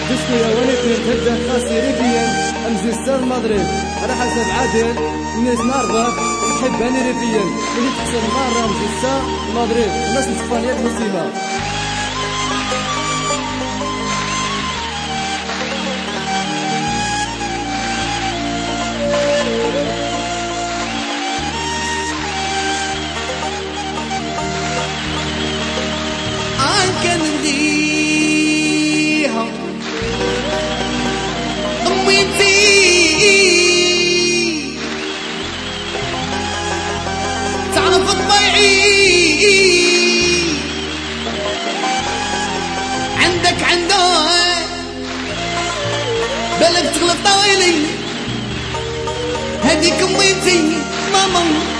جسكو يا ولدي تبدا خاصي ريفيا امزي ستار المغرب على حسب عادل الناس ناربه نحب اني ريفيا اللي تحسن مره امزي ستار المغرب الناس اسبانيا مسلمه كان نديها أمي تعرف الضيعي عندك بالك تغلط طويلي هديك أميتي ماما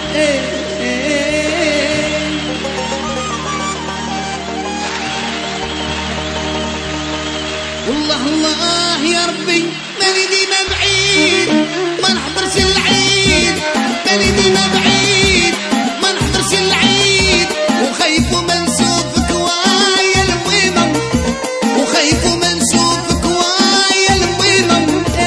والله الله يا ربي ماني ديما بعيد ما نحضرش العيد ماني ديما بعيد ما نحضرش العيد وخايف وما نشوفك ويا المويمة وخايف وما نشوفك ويا المويمة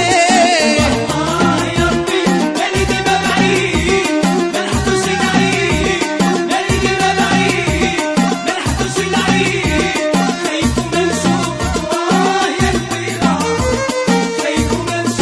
الله يا ربي ماني ديما بعيد ما نحضرش العيد ماني ديما بعيد ما نحضرش العيد خايف وما نشوفك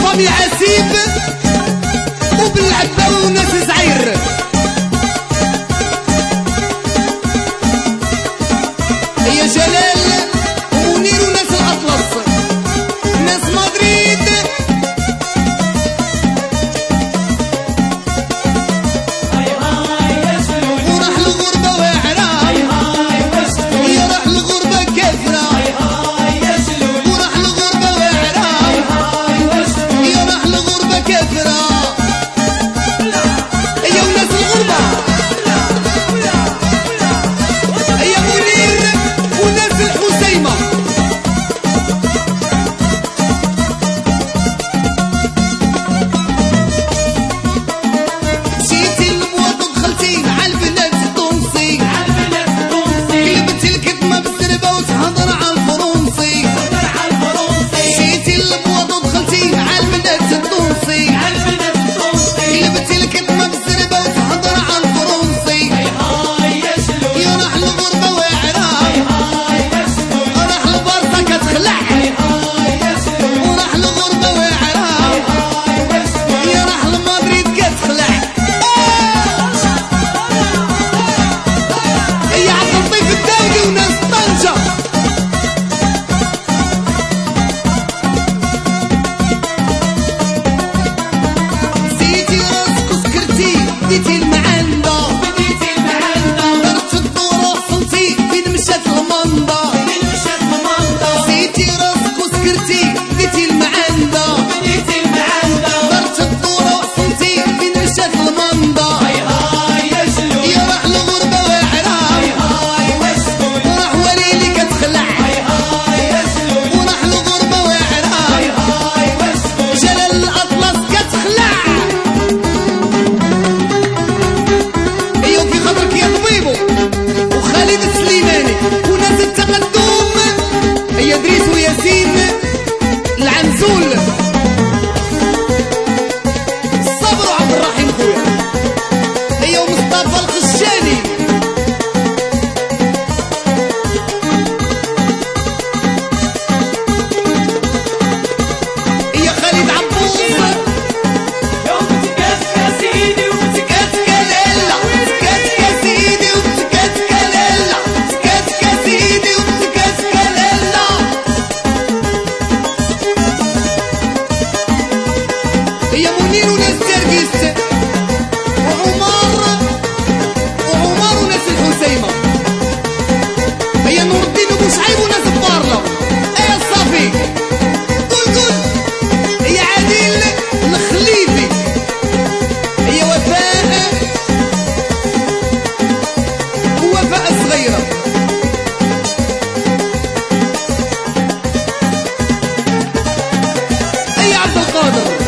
فامي عسيب وبالعباوي وناس زعير. يا جلال ومنير وناس الأطلس ناس مدريد. وراح الغربة واعرة يا راح الغربة كثرة. وراح الغربة واعرة يا راح الغربة كثرة. يا وناس الغربة يا منير وناس الحسيمة. مشيتي للبواط ودخلتي عالبنات التونسي. قلبتي الكتمة بالزربة وتهضر عالفرنسي. مشيتي للبواط ودخلتي عالبنات التونسي. قلبتي الكتمة بالزربة وتهضر عالفرنسي. يا راح الغربة واعرة راح البرصة كتخلع. وراح الغربة واعرة يا راح المدريد كتخلع. يا عبد اللطيف الداودي وناس طنجة. زيتي راسك وسكرتي ديتي المعندة. درت الدورة وصلتي فين مشات المنضة. زيتي راسك وسكرتي ديتي المعندة. درت الدورة وصلتي فين مشات المنضة. يا راح الغربة واعرة وراح وليلي كتخلع. وراح الغربة واعرة جلال الأطلس كتخلع. ايوا في خاطرك يا طبيبو وخالد السليماني وناس التقدم. يا دريس وياسين العنزول. الصبر وعبد الرحيم خويا. ايوا مصطفى الخشاني. يا خالد عبوس تكاتك سيدي وتكاتك لالا. تكاتك سيدي وتكاتك لالا. تكاتك سيدي وتكاتك لالا. يا منير وناس جرجس وعمر وناس الحسيمة. يا نور الدين وبوشعيب وناس بارلة. يا صافي قول يا عادل الخليفي. يا وفاء الصغيرة. يا عبد القادر